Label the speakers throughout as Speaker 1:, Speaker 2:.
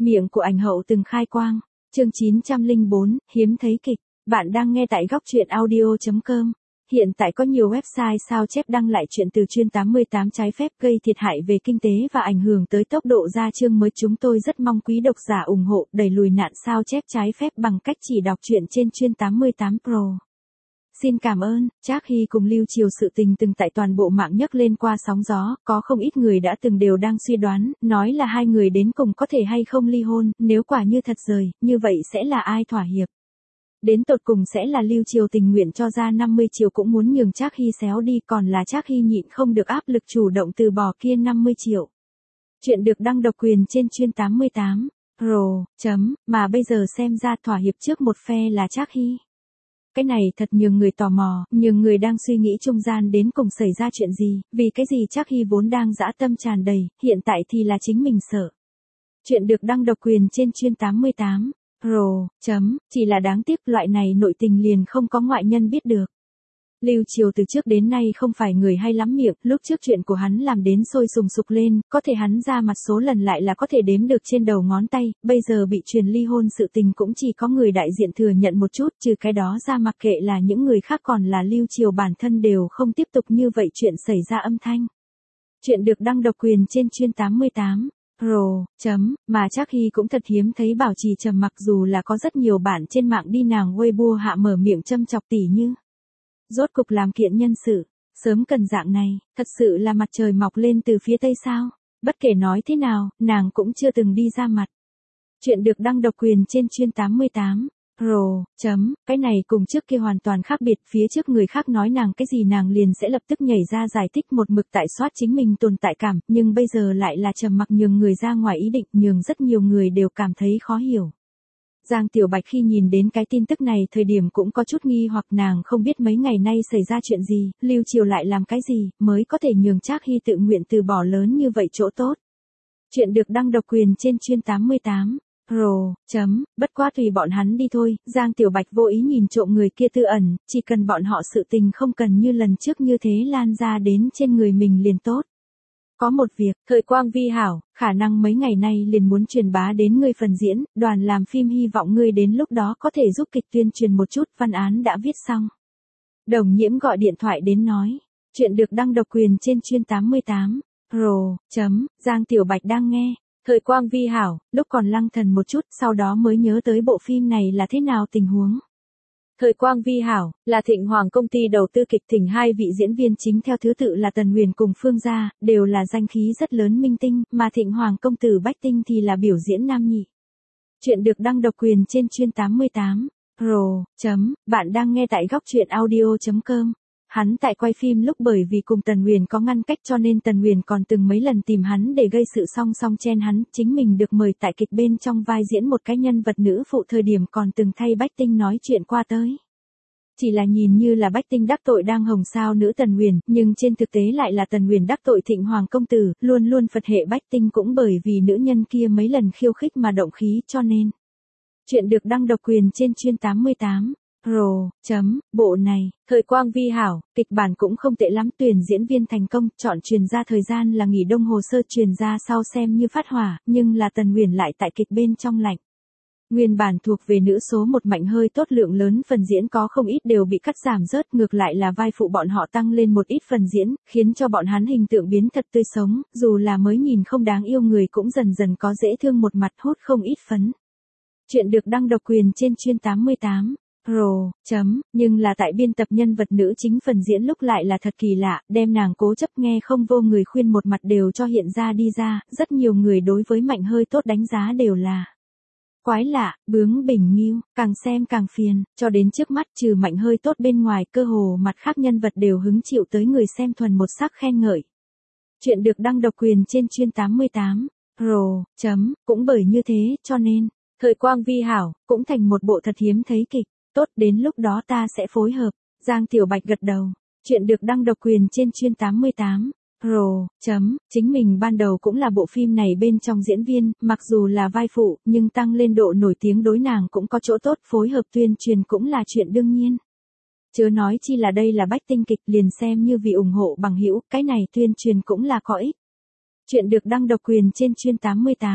Speaker 1: Miệng của ảnh hậu từng khai quang. Chương 904, hiếm thấy kịch. Bạn đang nghe tại góc truyện audio.com. Hiện tại có nhiều website sao chép đăng lại chuyện từ chuyên 88 trái phép gây thiệt hại về kinh tế và ảnh hưởng tới tốc độ ra chương mới. Chúng tôi rất mong quý độc giả ủng hộ đẩy lùi nạn sao chép trái phép bằng cách chỉ đọc truyện trên chuyên 88 Pro. Xin cảm ơn. Trác Hy cùng Lưu Chiều sự tình từng tại toàn bộ mạng nhấc lên qua sóng gió, có không ít người đã từng đều đang suy đoán, nói là hai người đến cùng có thể hay không ly hôn, nếu quả như thật rời, như vậy sẽ là ai thỏa hiệp? Đến tột cùng sẽ là Lưu Chiều tình nguyện cho ra 50 triệu cũng muốn nhường Trác Hy xéo đi, còn là Trác Hy nhịn không được áp lực chủ động từ bỏ kia 50 triệu. Chuyện được đăng độc quyền trên chuyên 88 Pro. Mà bây giờ xem ra thỏa hiệp trước một phe là Trác Hy. Cái này thật nhường người tò mò, nhường người đang suy nghĩ trung gian đến cùng xảy ra chuyện gì, vì cái gì Trác Hy vốn đang dã tâm tràn đầy, hiện tại thì là chính mình sợ. Chuyện được đăng độc quyền trên chuyên 88 Pro. Chỉ là đáng tiếc loại này nội tình liền không có ngoại nhân biết được. Lưu Chiều từ trước đến nay không phải người hay lắm miệng, lúc trước chuyện của hắn làm đến sôi sùng sục lên, có thể hắn ra mặt số lần lại là có thể đếm được trên đầu ngón tay, bây giờ bị truyền ly hôn sự tình cũng chỉ có người đại diện thừa nhận một chút, trừ cái đó ra mặc kệ là những người khác còn là Lưu Chiều bản thân đều không tiếp tục như vậy chuyện xảy ra âm thanh. Chuyện được đăng độc quyền trên chuyên 88 Pro. Mà Trác Hy cũng thật hiếm thấy bảo trì trầm mặc dù là có rất nhiều bạn trên mạng đi nàng Weibo hạ mở miệng châm chọc tỉ như. Rốt cục làm kiện nhân sự, sớm cần dạng này, thật sự là mặt trời mọc lên từ phía tây sao? Bất kể nói thế nào, nàng cũng chưa từng đi ra mặt. Chuyện được đăng độc quyền trên chuyên 88 Pro. Cái này cùng trước kia hoàn toàn khác biệt, phía trước người khác nói nàng cái gì nàng liền sẽ lập tức nhảy ra giải thích một mực tại soát chính mình tồn tại cảm, nhưng bây giờ lại là trầm mặc nhường người ra ngoài ý định, nhường rất nhiều người đều cảm thấy khó hiểu. Giang Tiểu Bạch khi nhìn đến cái tin tức này thời điểm cũng có chút nghi hoặc, nàng không biết mấy ngày nay xảy ra chuyện gì, Lưu Chiều lại làm cái gì, mới có thể nhường Trác Hy tự nguyện từ bỏ lớn như vậy chỗ tốt. Chuyện được đăng độc quyền trên chuyên 88 Pro. Bất quá tùy bọn hắn đi thôi, Giang Tiểu Bạch vô ý nhìn trộm người kia tư ẩn, chỉ cần bọn họ sự tình không cần như lần trước như thế lan ra đến trên người mình liền tốt. Có một việc, thời quang vi hảo, khả năng mấy ngày nay liền muốn truyền bá đến ngươi phần diễn, đoàn làm phim hy vọng ngươi đến lúc đó có thể giúp kịch tuyên truyền một chút, văn án đã viết xong. Đồng Nhiễm gọi điện thoại đến nói, chuyện được đăng độc quyền trên chuyên 88 Pro. Giang Tiểu Bạch đang nghe, thời quang vi hảo, lúc còn lăng thần một chút, sau đó mới nhớ tới bộ phim này là thế nào tình huống. Thời quang vi hảo, là Thịnh Hoàng công ty đầu tư kịch, thỉnh hai vị diễn viên chính theo thứ tự là Tần Huyền cùng Phương Gia, đều là danh khí rất lớn minh tinh, mà Thịnh Hoàng công tử Bách Tinh thì là biểu diễn nam nhị. Chuyện được đăng độc quyền trên chuyên 88 Pro. Bạn đang nghe tại góc truyện audio.com. Hắn tại quay phim lúc bởi vì cùng Tần Huyền có ngăn cách cho nên Tần Huyền còn từng mấy lần tìm hắn để gây sự, song song chen hắn, chính mình được mời tại kịch bên trong vai diễn một cái nhân vật nữ phụ, thời điểm còn từng thay Bách Tinh nói chuyện qua tới. Chỉ là nhìn như là Bách Tinh đắc tội đang hồng sao nữ Tần Huyền, nhưng trên thực tế lại là Tần Huyền đắc tội Thịnh Hoàng công tử, luôn luôn Phật hệ Bách Tinh cũng bởi vì nữ nhân kia mấy lần khiêu khích mà động khí, cho nên. Chuyện được đăng độc quyền trên chuyên 88 Pro. Bộ này, thời quang vi hảo, kịch bản cũng không tệ lắm, tuyển diễn viên thành công, chọn truyền ra thời gian là nghỉ đông, hồ sơ truyền ra sau xem như phát hỏa, nhưng là Tần Huyền lại tại kịch bên trong lạnh. Nguyên bản thuộc về nữ số một mạnh hơi tốt, lượng lớn phần diễn có không ít đều bị cắt giảm rớt, ngược lại là vai phụ bọn họ tăng lên một ít phần diễn, khiến cho bọn hắn hình tượng biến thật tươi sống, dù là mới nhìn không đáng yêu người cũng dần dần có dễ thương một mặt, hút không ít phấn. Chuyện được đăng độc quyền trên chuyên 88 Pro. Nhưng là tại biên tập nhân vật nữ chính phần diễn lúc lại là thật kỳ lạ, đem nàng cố chấp nghe không vô người khuyên một mặt đều cho hiện ra đi ra, rất nhiều người đối với mạnh hơi tốt đánh giá đều là quái lạ, bướng bỉnh nghêu, càng xem càng phiền, cho đến trước mắt trừ mạnh hơi tốt bên ngoài, cơ hồ mặt khác nhân vật đều hứng chịu tới người xem thuần một sắc khen ngợi. Chuyện được đăng độc quyền trên chuyên 88 Pro. Cũng bởi như thế, cho nên, thời quang vi hảo, cũng thành một bộ thật hiếm thấy kịch. Tốt, đến lúc đó ta sẽ phối hợp. Giang Tiểu Bạch gật đầu. Chuyện được đăng độc quyền trên chuyên 88 Pro. Chính mình ban đầu cũng là bộ phim này bên trong diễn viên, mặc dù là vai phụ, nhưng tăng lên độ nổi tiếng đối nàng cũng có chỗ tốt, phối hợp tuyên truyền cũng là chuyện đương nhiên. Chớ nói chi là đây là Bách Tinh kịch, liền xem như vì ủng hộ bằng hữu, cái này tuyên truyền cũng là có ích. Chuyện được đăng độc quyền trên chuyên 88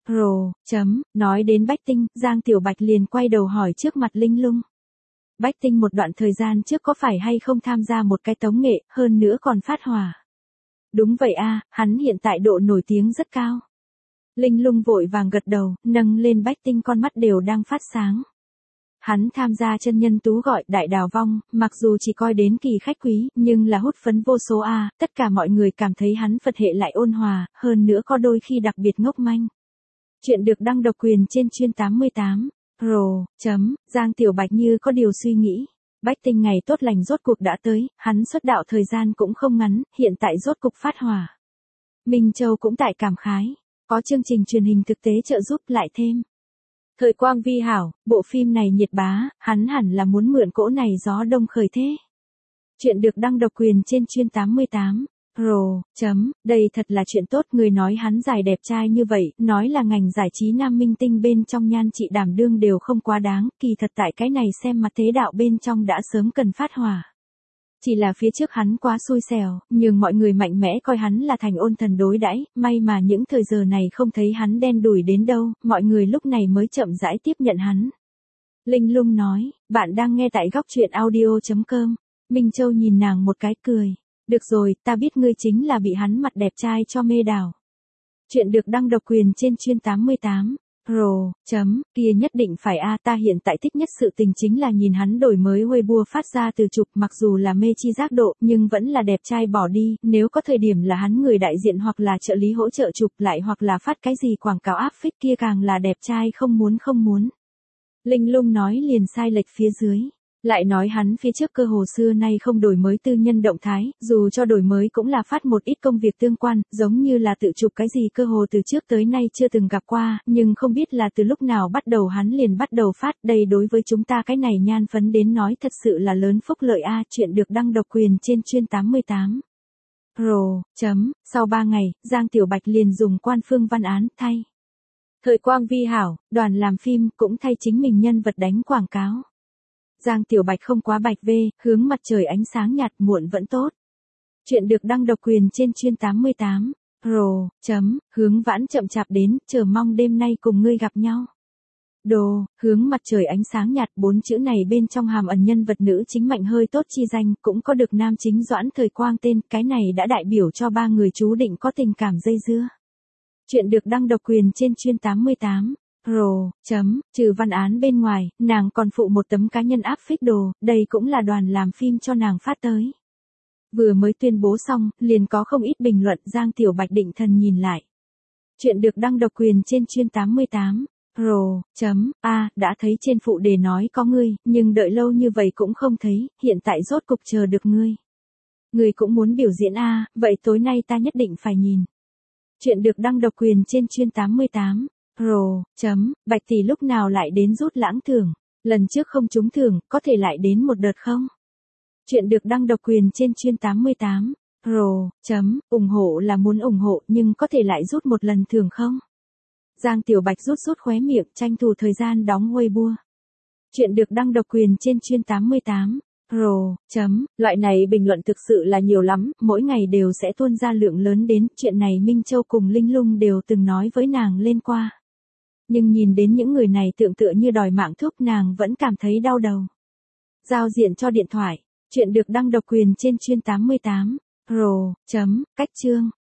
Speaker 1: Nói đến Bách Tinh, Giang Tiểu Bạch liền quay đầu hỏi trước mặt Linh Lung. Bách Tinh một đoạn thời gian trước có phải hay không tham gia một cái tống nghệ, hơn nữa còn phát hỏa. Đúng vậy a, hắn hiện tại độ nổi tiếng rất cao. Linh Lung vội vàng gật đầu, nâng lên Bách Tinh con mắt đều đang phát sáng. Hắn tham gia chân nhân tú gọi Đại Đào Vong, mặc dù chỉ coi đến kỳ khách quý, nhưng là hút phấn vô số a, tất cả mọi người cảm thấy hắn Phật hệ lại ôn hòa, hơn nữa có đôi khi đặc biệt ngốc manh. Chuyện được đăng độc quyền trên chuyên 88. Giang Tiểu Bạch như có điều suy nghĩ. Bách Tinh ngày tốt lành rốt cuộc đã tới, hắn xuất đạo thời gian cũng không ngắn, hiện tại rốt cục phát hỏa. Minh Châu cũng tại cảm khái, có chương trình truyền hình thực tế trợ giúp lại thêm. Thời quang vi hảo, bộ phim này nhiệt bá, hắn hẳn là muốn mượn cỗ này gió đông khởi thế. Chuyện được đăng độc quyền trên chuyên 88. Đây thật là chuyện tốt, người nói hắn dài đẹp trai như vậy, nói là ngành giải trí nam minh tinh bên trong nhan trị đảm đương đều không quá đáng, kỳ thật tại cái này xem mặt thế đạo bên trong đã sớm cần phát hỏa. Chỉ là phía trước hắn quá xui xẻo, nhưng mọi người mạnh mẽ coi hắn là thành ôn thần đối đãi, may mà những thời giờ này không thấy hắn đen đủi đến đâu, mọi người lúc này mới chậm rãi tiếp nhận hắn. Linh Lung nói, bạn đang nghe tại góc truyện audio.com. Minh Châu nhìn nàng một cái cười. Được rồi, ta biết ngươi chính là bị hắn mặt đẹp trai cho mê đảo. Chuyện được đăng độc quyền trên chuyên 88. Kia nhất định phải a, ta hiện tại thích nhất sự tình chính là nhìn hắn đổi mới Weibo phát ra từ chụp, mặc dù là mê chi giác độ, nhưng vẫn là đẹp trai bỏ đi, nếu có thời điểm là hắn người đại diện hoặc là trợ lý hỗ trợ chụp lại hoặc là phát cái gì quảng cáo áp phích kia càng là đẹp trai không muốn. Linh Lung nói liền sai lệch phía dưới. Lại nói hắn phía trước cơ hồ xưa nay không đổi mới tư nhân động thái, dù cho đổi mới cũng là phát một ít công việc tương quan, giống như là tự chụp cái gì cơ hồ từ trước tới nay chưa từng gặp qua, nhưng không biết là từ lúc nào bắt đầu hắn liền bắt đầu phát, đây đối với chúng ta cái này nhan phấn đến nói thật sự là lớn phúc lợi a. Chuyện được đăng độc quyền trên chuyên 88. Sau 3 ngày, Giang Tiểu Bạch liền dùng quan phương văn án thay. Thời quang vi hảo, đoàn làm phim cũng thay chính mình nhân vật đánh quảng cáo. Giang Tiểu Bạch không quá bạch vê, hướng mặt trời ánh sáng nhạt muộn vẫn tốt. Chuyện được đăng độc quyền trên chuyên 88. Hướng vãn chậm chạp đến, chờ mong đêm nay cùng ngươi gặp nhau. Hướng mặt trời ánh sáng nhạt, 4 chữ này bên trong hàm ẩn nhân vật nữ chính mạnh hơi tốt chi danh, cũng có được nam chính Doãn Thời Quang tên, cái này đã đại biểu cho 3 người chú định có tình cảm dây dưa. Chuyện được đăng độc quyền trên chuyên 88. Trừ văn án bên ngoài, nàng còn phụ một tấm cá nhân áp phích đồ, đây cũng là đoàn làm phim cho nàng phát tới. Vừa mới tuyên bố xong, liền có không ít bình luận. Giang Tiểu Bạch định thần nhìn lại. Chuyện được đăng độc quyền trên chuyên 88. Đã thấy trên phụ đề nói có ngươi, nhưng đợi lâu như vậy cũng không thấy, hiện tại rốt cục chờ được ngươi. Ngươi cũng muốn biểu diễn a, vậy tối nay ta nhất định phải nhìn. Chuyện được đăng độc quyền trên chuyên 88. Bạch tỷ lúc nào lại đến rút lãng thưởng, lần trước không trúng thưởng, có thể lại đến một đợt không? Chuyện được đăng độc quyền trên chuyên 88. Ủng hộ là muốn ủng hộ nhưng có thể lại rút một lần thưởng không? Giang Tiểu Bạch rút khóe miệng, tranh thủ thời gian đóng Weibo. Chuyện được đăng độc quyền trên chuyên 88. Loại này bình luận thực sự là nhiều lắm, mỗi ngày đều sẽ tuôn ra lượng lớn đến, chuyện này Minh Châu cùng Linh Lung đều từng nói với nàng lên qua. Nhưng nhìn đến những người này tựa như đòi mạng thuốc, nàng vẫn cảm thấy đau đầu. Giao diện cho điện thoại, chuyện được đăng độc quyền trên chuyên 88. Cách chương.